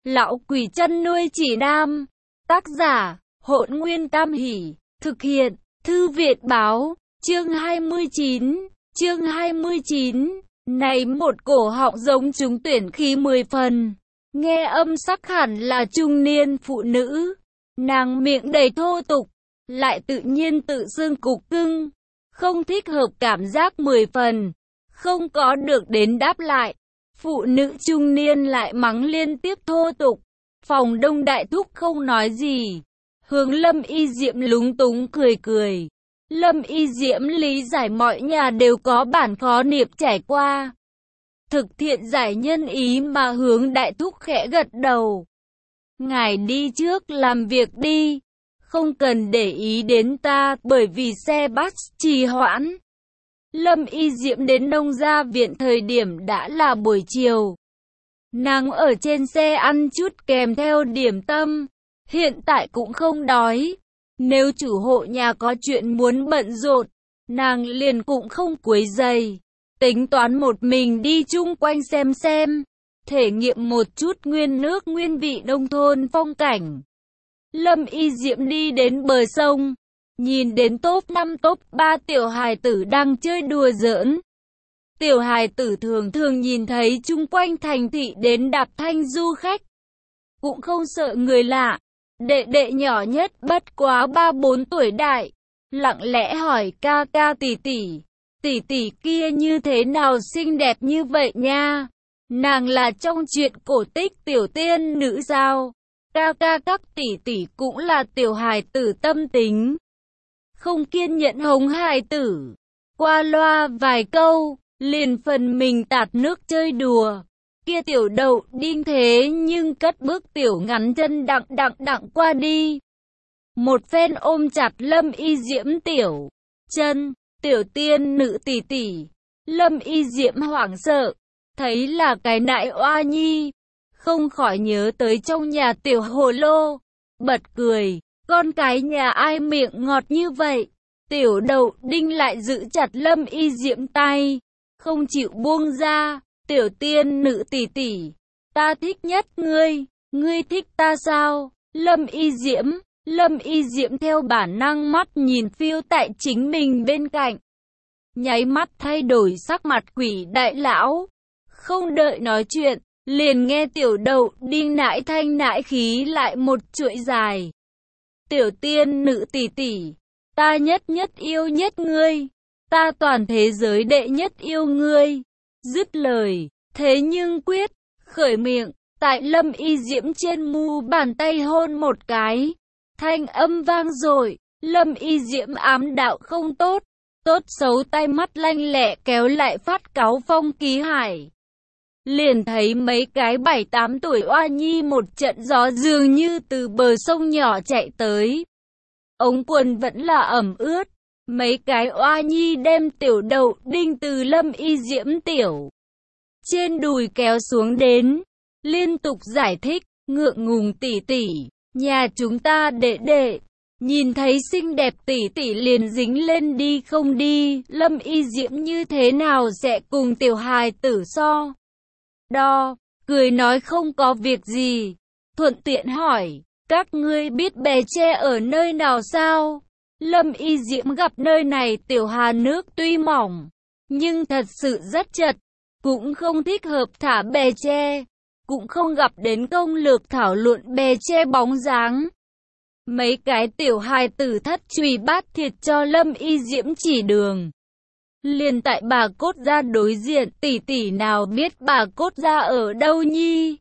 Lão quỷ chăn nuôi chỉ nam. Tác giả, Hỗn Nguyên Tam Hỷ. Thực hiện, Thư viện báo. Chương 29. Chương 29. Này một cổ họng giống trúng tuyển khí 10 phần. Nghe âm sắc hẳn là trung niên phụ nữ. Nàng miệng đầy thô tục, lại tự nhiên tự xưng cục cưng. Không thích hợp cảm giác 10 phần. Không có được đến đáp lại. Phụ nữ trung niên lại mắng liên tiếp thô tục. Phòng đông đại thúc không nói gì. Hướng Lâm Y Diệm lúng túng cười cười. Lâm Y Diễm lý giải mọi nhà đều có bản khó niệm trải qua. Thực thiện giải nhân ý mà Hướng đại thúc khẽ gật đầu. Ngài đi trước làm việc đi. Không cần để ý đến ta bởi vì xe bus trì hoãn. Lâm Y Diễm đến nông gia viện thời điểm đã là buổi chiều. Nàng ở trên xe ăn chút kèm theo điểm tâm. Hiện tại cũng không đói. Nếu chủ hộ nhà có chuyện muốn bận rộn, nàng liền cũng không quấy rầy. Tính toán một mình đi chung quanh xem. Thể nghiệm một chút nguyên nước nguyên vị nông thôn phong cảnh. Lâm Y Diệm đi đến bờ sông. Nhìn đến top 5 top 3 tiểu hài tử đang chơi đùa giỡn. Tiểu hài tử thường thường nhìn thấy chung quanh thành thị đến đạp thanh du khách. Cũng không sợ người lạ. Đệ đệ nhỏ nhất bất quá 3-4 tuổi đại. Lặng lẽ hỏi ca ca tỷ tỷ kia như thế nào xinh đẹp như vậy nha. Nàng là trong chuyện cổ tích tiểu tiên nữ sao. Ca ca các tỷ cũng là tiểu hài tử tâm tính. Không kiên nhẫn hống hài tử. Qua loa vài câu, liền phần mình tạt nước chơi đùa. Kia tiểu đậu đinh thế nhưng cất bước tiểu ngắn chân đặng qua đi. Một phen ôm chặt Lâm Y Diễm tiểu chân, tiểu tiên nữ tỷ. Lâm Y Diễm hoảng sợ, thấy là cái nại oa nhi. Không khỏi nhớ tới trong nhà tiểu hồ lô. Bật cười, con cái nhà ai miệng ngọt như vậy. Tiểu đậu đinh lại giữ chặt Lâm Y Diễm tay, không chịu buông ra. Tiểu tiên nữ tỷ, ta thích nhất ngươi thích ta sao? Lâm Y Diễm theo bản năng mắt nhìn phiêu tại chính mình bên cạnh. Nháy mắt thay đổi sắc mặt quỷ đại lão. Không đợi nói chuyện, liền nghe tiểu đậu đinh nãi thanh nãi khí lại một chuỗi dài. Tiểu tiên nữ tỷ, ta nhất yêu nhất ngươi. Ta toàn thế giới đệ nhất yêu ngươi. Dứt lời, thế nhưng quyết, khởi miệng, tại Lâm Y Diễm trên mu bàn tay hôn một cái. Thanh âm vang dội, Lâm Y Diễm ám đạo không tốt, tốt xấu tay mắt lanh lẹ kéo lại phát cáu Phong Ký Hải. Liền thấy mấy cái 7-8 tuổi oa nhi một trận gió dường như từ bờ sông nhỏ chạy tới. Ống quần vẫn là ẩm ướt. Mấy cái oa nhi đem tiểu đậu đinh từ Lâm Y Diễm tiểu trên đùi kéo xuống đến. Liên tục giải thích, ngượng ngùng tỷ, nhà chúng ta đệ. Nhìn thấy xinh đẹp tỷ liền dính lên đi không đi. Lâm Y Diễm như thế nào sẽ cùng tiểu hài tử so đo, cười nói không có việc gì. Thuận tiện hỏi, các ngươi biết bè tre ở nơi nào sao? Lâm Y Diễm gặp nơi này tiểu hà nước tuy mỏng, nhưng thật sự rất chật, cũng không thích hợp thả bè tre, cũng không gặp đến công lược thảo luận bè tre bóng dáng. Mấy cái tiểu hài tử thất truy bát thiệt cho Lâm Y Diễm chỉ đường. Liền tại Bà Cốt Gia đối diện, tỷ nào biết Bà Cốt Gia ở đâu nhi?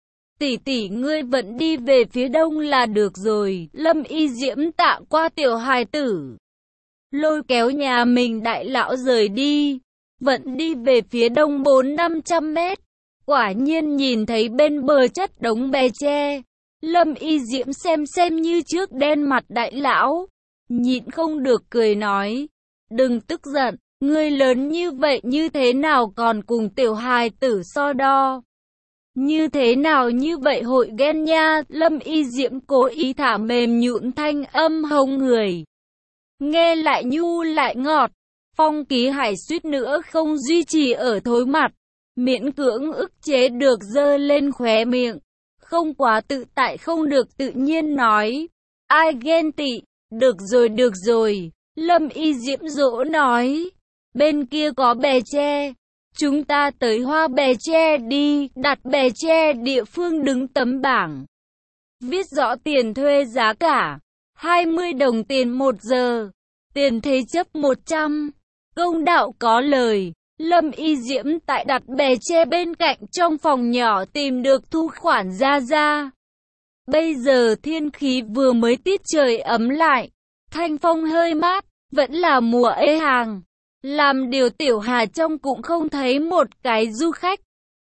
Tỷ ngươi vẫn đi về phía đông là được rồi. Lâm Y Diễm tạ qua tiểu hài tử, lôi kéo nhà mình đại lão rời đi. Vẫn đi về phía đông 400-500 mét. Quả nhiên nhìn thấy bên bờ chất đống bè tre. Lâm Y Diễm xem như trước đen mặt đại lão, nhịn không được cười nói, đừng tức giận, ngươi lớn như vậy như thế nào còn cùng tiểu hài tử so đo? Như thế nào như vậy hội ghen nha. Lâm Y Diễm cố ý thả mềm nhũn thanh âm hông người, nghe lại nhu lại ngọt. Phong Ký Hải suýt nữa không duy trì ở thối mặt, miễn cưỡng ức chế được giơ lên khóe miệng, không quá tự tại không được tự nhiên nói. Ai ghen tị, được rồi, Lâm Y Diễm dỗ nói. Bên kia có bè tre, chúng ta tới Hoa Bè Tre đi, đặt bè tre địa phương đứng tấm bảng. Viết rõ tiền thuê giá cả, 20 đồng tiền 1 giờ, tiền thế chấp 100. Công đạo có lời, Lâm Y Diễm tại đặt bè tre bên cạnh trong phòng nhỏ tìm được thu khoản ra. Bây giờ thiên khí vừa mới tiết trời ấm lại, thanh phong hơi mát, vẫn là mùa ê hàng. Làm điều Tiểu Hà trong cũng không thấy một cái du khách.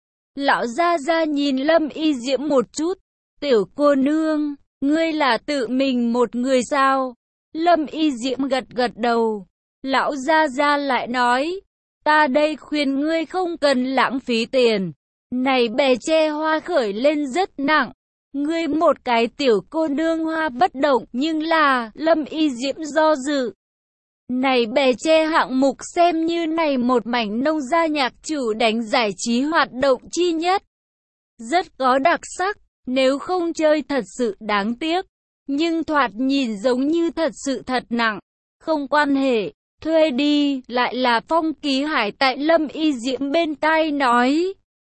Lão gia nhìn Lâm Y Diễm một chút. Tiểu cô nương, ngươi là tự mình một người sao? Lâm Y Diễm gật đầu. Lão gia lại nói, ta đây khuyên ngươi không cần lãng phí tiền. Này bè tre hoa khởi lên rất nặng. Ngươi một cái tiểu cô nương hoa bất động, nhưng là, Lâm Y Diễm do dự. Này bè tre hạng mục xem như này một mảnh nông gia nhạc chủ đánh giải trí hoạt động chi nhất. Rất có đặc sắc, nếu không chơi thật sự đáng tiếc. Nhưng thoạt nhìn giống như thật sự thật nặng. Không quan hệ, thuê đi, lại là Phong Ký Hải tại Lâm Y Diễm bên tai nói.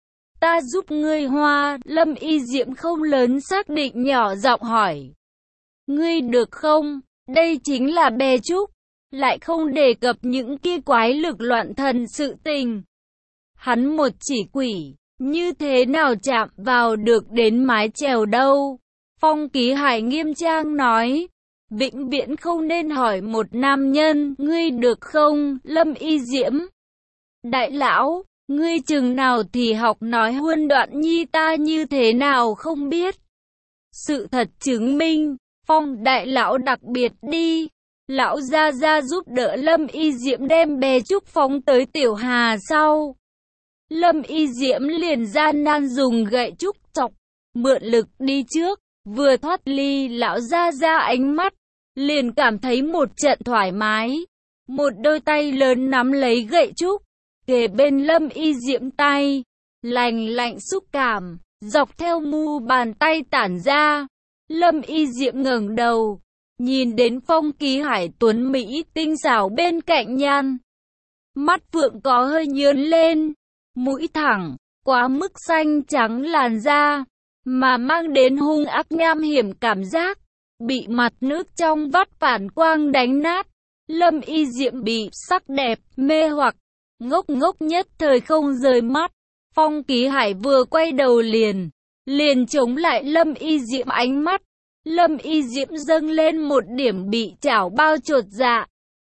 Ta giúp ngươi hoa, Lâm Y Diễm không lớn xác định nhỏ giọng hỏi. Ngươi được không? Đây chính là bè trúc. Lại không đề cập những kia quái lực loạn thần sự tình. Hắn một chỉ quỷ, như thế nào chạm vào được đến mái chèo đâu? Phong Ký Hải nghiêm trang nói, vĩnh viễn không nên hỏi một nam nhân, ngươi được không, Lâm Y Diễm? Đại lão, ngươi chừng nào thì học nói huân đoạn nhi ta như thế nào không biết. Sự thật chứng minh, Phong đại lão đặc biệt đi. Lão gia giúp đỡ Lâm Y Diễm đem bè trúc phóng tới Tiểu Hà sau. Lâm Y Diễm liền gian nan dùng gậy trúc chọc, mượn lực đi trước, vừa thoát ly lão gia ánh mắt, liền cảm thấy một trận thoải mái. Một đôi tay lớn nắm lấy gậy trúc, kề bên Lâm Y Diễm tay, lạnh xúc cảm, dọc theo mu bàn tay tản ra. Lâm Y Diễm ngẩng đầu, nhìn đến Phong Ký Hải tuấn mỹ tinh xảo bên cạnh nhan. Mắt phượng có hơi nhướng lên, mũi thẳng, quá mức xanh trắng làn da, mà mang đến hung ác nham hiểm cảm giác, bị mặt nước trong vắt phản quang đánh nát. Lâm Y Diễm bị sắc đẹp, mê hoặc, ngốc nhất thời không rời mắt. Phong Ký Hải vừa quay đầu liền chống lại Lâm Y Diễm ánh mắt. Lâm Y Diễm dâng lên một điểm bị chảo bao chột dạ.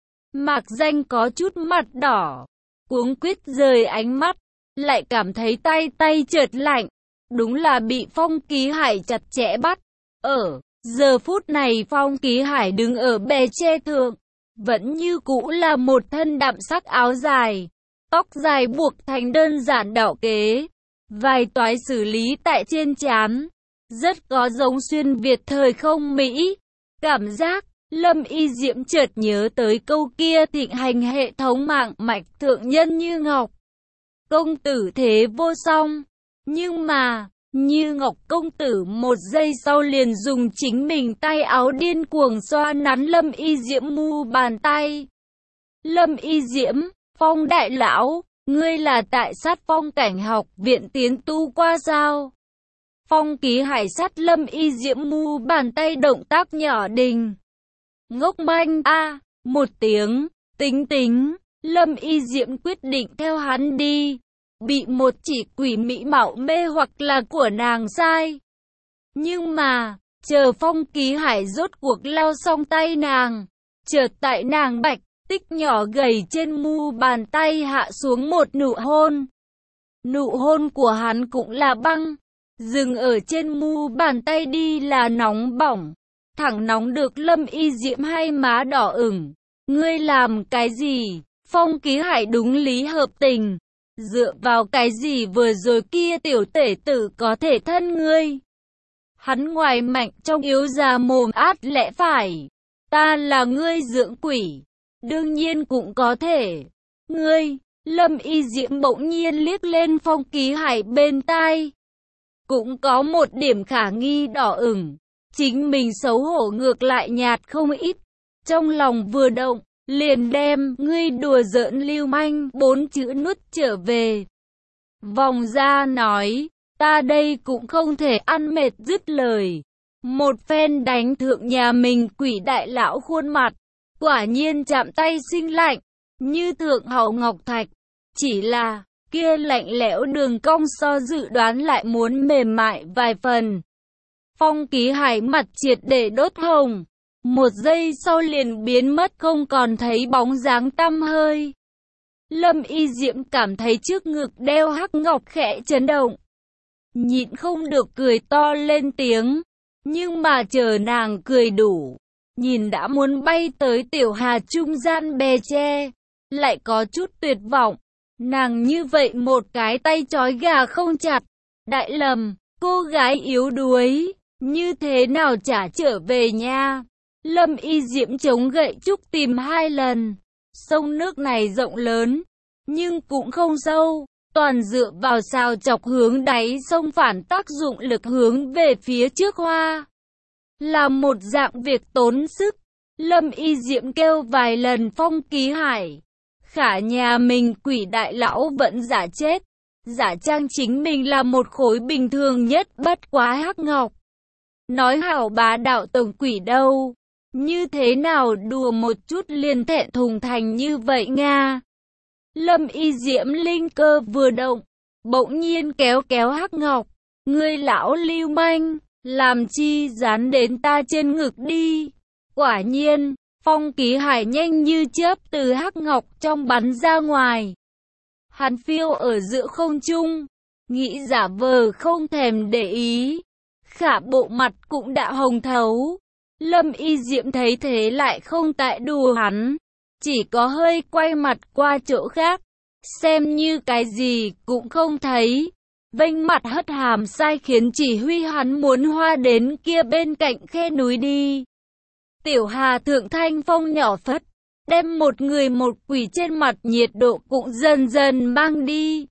Mạc Danh có chút mặt đỏ, cuống quýt rời ánh mắt, lại cảm thấy tay chợt lạnh. Đúng là bị Phong Ký Hải chặt chẽ bắt. Ở giờ phút này Phong Ký Hải đứng ở bè tre thượng, vẫn như cũ là một thân đậm sắc áo dài, tóc dài buộc thành đơn giản đảo kế, vài toái xử lý tại trên trán. Rất có giống xuyên Việt thời không Mỹ. Cảm giác, Lâm Y Diễm chợt nhớ tới câu kia thịnh hành hệ thống mạng mạch thượng nhân như ngọc. Công tử thế vô song. Nhưng mà, như ngọc công tử một giây sau liền dùng chính mình tay áo điên cuồng xoa nắn Lâm Y Diễm mu bàn tay. Lâm Y Diễm, Phong đại lão, ngươi là tại Sát Phong Cảnh học viện tiến tu qua sao? Phong Ký Hải sát Lâm Y Diễm mu bàn tay động tác nhỏ đình. Ngốc manh a, một tiếng, tính, Lâm Y Diễm quyết định theo hắn đi. Bị một chỉ quỷ mỹ mạo mê hoặc là của nàng sai. Nhưng mà, chờ Phong Ký Hải rốt cuộc lao xong tay nàng, chợt tại nàng bạch tích nhỏ gầy trên mu bàn tay hạ xuống một nụ hôn. Nụ hôn của hắn cũng là băng. Dừng ở trên mu bàn tay đi là nóng bỏng, thẳng nóng được Lâm Y Diễm hai má đỏ ửng. Ngươi làm cái gì? Phong Ký Hải đúng lý hợp tình. Dựa vào cái gì vừa rồi kia tiểu tể tử có thể thân ngươi? Hắn ngoài mạnh trong yếu già mồm át lẽ phải. Ta là ngươi dưỡng quỷ. Đương nhiên cũng có thể. Ngươi, Lâm Y Diễm bỗng nhiên liếc lên Phong Ký Hải bên tai. cũng có một điểm khả nghi đỏ ửng. Chính mình xấu hổ ngược lại nhạt không ít. Trong lòng vừa động, liền đem ngươi đùa giỡn lưu manh 4 chữ nuốt trở về. Vòng ra nói, ta đây cũng không thể ăn mệt dứt lời. Một phen đánh thượng nhà mình quỷ đại lão khuôn mặt, quả nhiên chạm tay sinh lạnh, như thượng hậu ngọc thạch. Chỉ là, kia lạnh lẽo đường cong so dự đoán lại muốn mềm mại vài phần. Phong Ký Hải mặt triệt để đốt hồng, một giây sau liền biến mất không còn thấy bóng dáng tăm hơi. Lâm Y Diễm cảm thấy trước ngực đeo hắc ngọc khẽ chấn động, nhịn không được cười to lên tiếng, nhưng mà chờ nàng cười đủ, nhìn đã muốn bay tới Tiểu Hà trung gian bè tre, lại có chút tuyệt vọng. Nàng như vậy một cái tay trói gà không chặt, đại lầm, cô gái yếu đuối, như thế nào trả trở về nha. Lâm Y Diễm chống gậy trúc tìm 2 lần, sông nước này rộng lớn, nhưng cũng không sâu, toàn dựa vào xào chọc hướng đáy sông phản tác dụng lực hướng về phía trước hoa. Là một dạng việc tốn sức, Lâm Y Diễm kêu vài lần Phong Ký Hải. Khả nhà mình quỷ đại lão vẫn giả chết, giả trang chính mình là một khối bình thường nhất bất quá hắc ngọc. Nói hảo bá đạo tổng quỷ đâu, như thế nào đùa một chút liền thẹn thùng thành như vậy nga. Lâm Y Diễm linh cơ vừa động, bỗng nhiên kéo kéo hắc ngọc, ngươi lão lưu manh, làm chi dán đến ta trên ngực đi. Quả nhiên, Phong Ký Hải nhanh như chớp từ hắc ngọc trong bắn ra ngoài. Hắn phiêu ở giữa không trung, nghĩ giả vờ không thèm để ý, khả bộ mặt cũng đã hồng thấu. Lâm Y Diễm thấy thế lại không tại đùa hắn, chỉ có hơi quay mặt qua chỗ khác, xem như cái gì cũng không thấy. Vênh mặt hất hàm sai khiến chỉ huy hắn muốn hoa đến kia bên cạnh khe núi đi. Tiểu Hà thượng thanh phong nhỏ phất, đem một người một quỷ trên mặt nhiệt độ cũng dần dần mang đi.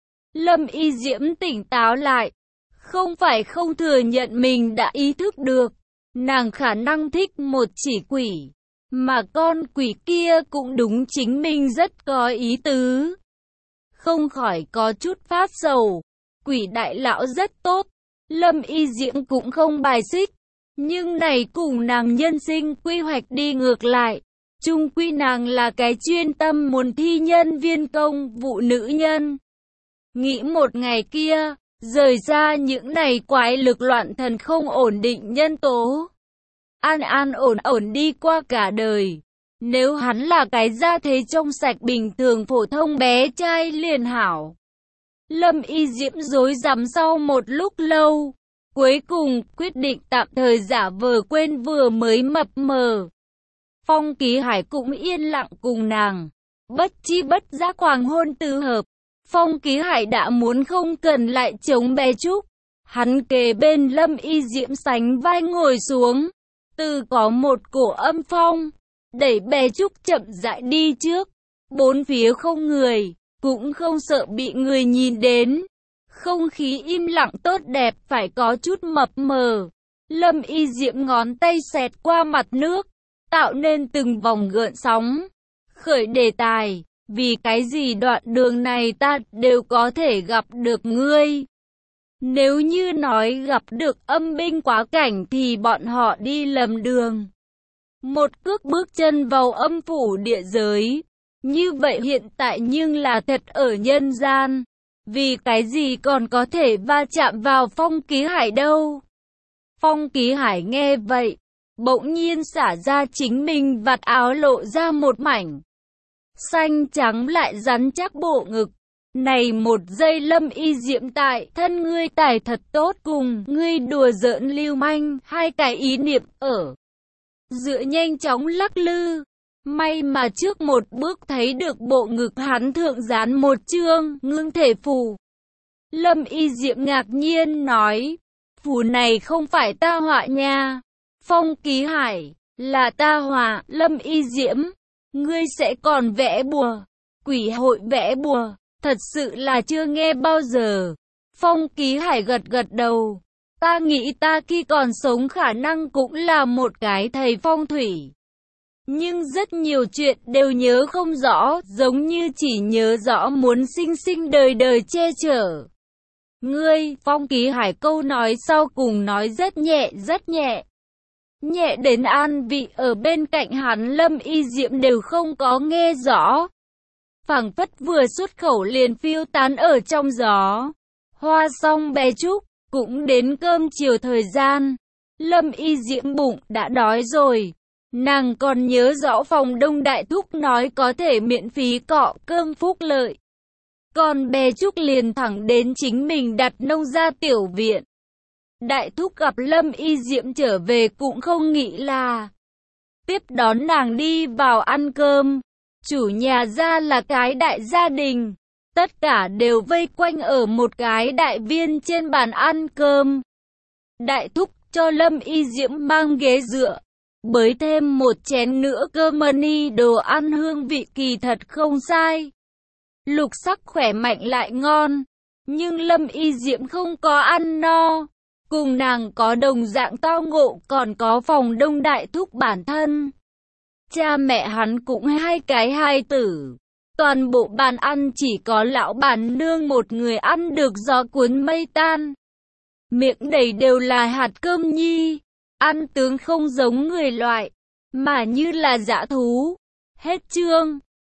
Lâm Y Diễm tỉnh táo lại, không phải không thừa nhận mình đã ý thức được, nàng khả năng thích một chỉ quỷ, mà con quỷ kia cũng đúng chính mình rất có ý tứ. Không khỏi có chút phát sầu, quỷ đại lão rất tốt, Lâm Y Diễm cũng không bài xích. Nhưng này cùng nàng nhân sinh quy hoạch đi ngược lại, chung quy nàng là cái chuyên tâm muốn thi nhân viên công vụ nữ nhân. Nghĩ một ngày kia, rời ra những này quái lực loạn thần không ổn định nhân tố. An ổn đi qua cả đời. Nếu hắn là cái gia thế trong sạch bình thường phổ thông bé trai liền hảo. Lâm Y Diễm rối rắm sau một lúc lâu. Cuối cùng, quyết định tạm thời giả vờ quên vừa mới mập mờ. Phong Ký Hải cũng yên lặng cùng nàng. Bất chi bất giác hoàng hôn tứ hợp. Phong Ký Hải đã muốn không cần lại chống bé Trúc. Hắn kề bên Lâm Y Diễm sánh vai ngồi xuống. Từ có một cổ âm phong, đẩy bé Trúc chậm rãi đi trước. Bốn phía không người, cũng không sợ bị người nhìn đến. Không khí im lặng tốt đẹp phải có chút mập mờ. Lâm Y Diễm ngón tay xẹt qua mặt nước, tạo nên từng vòng gợn sóng. Khởi đề tài, vì cái gì đoạn đường này ta đều có thể gặp được ngươi. Nếu như nói gặp được âm binh quá cảnh thì bọn họ đi lầm đường. Một cước bước chân vào âm phủ địa giới. Như vậy hiện tại nhưng là thật ở nhân gian. Vì cái gì còn có thể va chạm vào Phong Ký Hải đâu? Phong Ký Hải nghe vậy, bỗng nhiên xả ra chính mình vạt áo lộ ra một mảnh xanh trắng lại rắn chắc bộ ngực. Này một giây Lâm Y Diễm tại thân ngươi tài thật tốt cùng ngươi đùa giỡn lưu manh, hai cái ý niệm ở giữa nhanh chóng lắc lư. May mà trước một bước thấy được bộ ngực hắn thượng dán một chương ngưng thể phù. Lâm Y Diễm ngạc nhiên nói, phù này không phải ta họa nha. Phong Ký Hải, là ta họa. Lâm Y Diễm, ngươi sẽ còn vẽ bùa, quỷ hội vẽ bùa, thật sự là chưa nghe bao giờ. Phong Ký Hải gật gật đầu. Ta nghĩ ta khi còn sống khả năng cũng là một cái thầy phong thủy. Nhưng rất nhiều chuyện đều nhớ không rõ, giống như chỉ nhớ rõ muốn sinh sinh đời đời che chở. Ngươi, Phong Ký Hải câu nói sau cùng nói rất nhẹ, rất nhẹ. Nhẹ đến an vị ở bên cạnh hắn Lâm Y Diệm đều không có nghe rõ. Phảng phất vừa xuất khẩu liền phiêu tán ở trong gió. Hoa xong bè trúc, cũng đến cơm chiều thời gian. Lâm Y Diệm bụng đã đói rồi. Nàng còn nhớ rõ phòng Đông Đại Thúc nói có thể miễn phí cọ cơm phúc lợi. Còn bè trúc liền thẳng đến chính mình đặt nông ra tiểu viện. Đại Thúc gặp Lâm Y Diệm trở về cũng không nghĩ là tiếp đón nàng đi vào ăn cơm. Chủ nhà ra là cái đại gia đình. Tất cả đều vây quanh ở một cái đại viên trên bàn ăn cơm. Đại Thúc cho Lâm Y Diệm mang ghế dựa, bới thêm một chén nữa cơm mani, đồ ăn hương vị kỳ thật không sai. Lục sắc khỏe mạnh lại ngon. Nhưng Lâm Y Diệm không có ăn no. Cùng nàng có đồng dạng tao ngộ, còn có phòng Đông Đại Thúc bản thân. Cha mẹ hắn cũng hai cái hài tử. Toàn bộ bàn ăn chỉ có lão bản nương một người ăn được gió cuốn mây tan. Miệng đầy đều là hạt cơm nhi. Ăn tướng không giống người loại, mà như là dã thú. Hết chương.